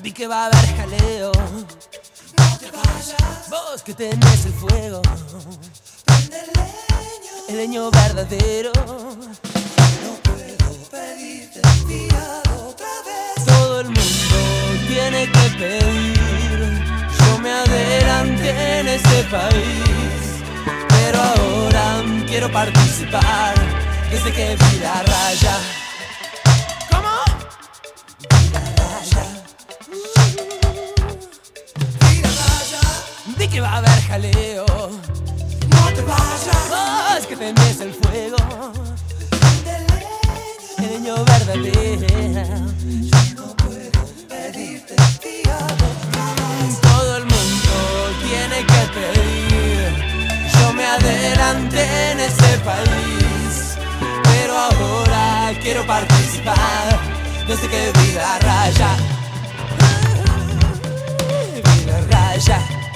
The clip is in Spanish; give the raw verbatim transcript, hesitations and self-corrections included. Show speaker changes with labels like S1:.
S1: Vi que va a haber jaleo.
S2: No te vayas,
S1: Vos que tenés el fuego,
S2: prende el leño.
S1: el leño verdadero.
S2: No puedo pedirte fiado otra vez.
S1: Todo el mundo tiene que pedir. Yo me adelanté en este país, pero ahora quiero participar desde que vi la raya. ¿Cómo?
S2: Vi la raya, vi la raya.
S1: Vi que va a haber jaleo.
S2: No te vayas,
S1: Vos que tenés el fuego,
S2: prende el leño.
S1: el leño verdadero.
S2: No puedo pedirte fiado otra vez.
S1: Todo el mundo tiene que pedir. Yo me adelanté en este país, pero ahora quiero participar desde que vi la raya. Vi la raya.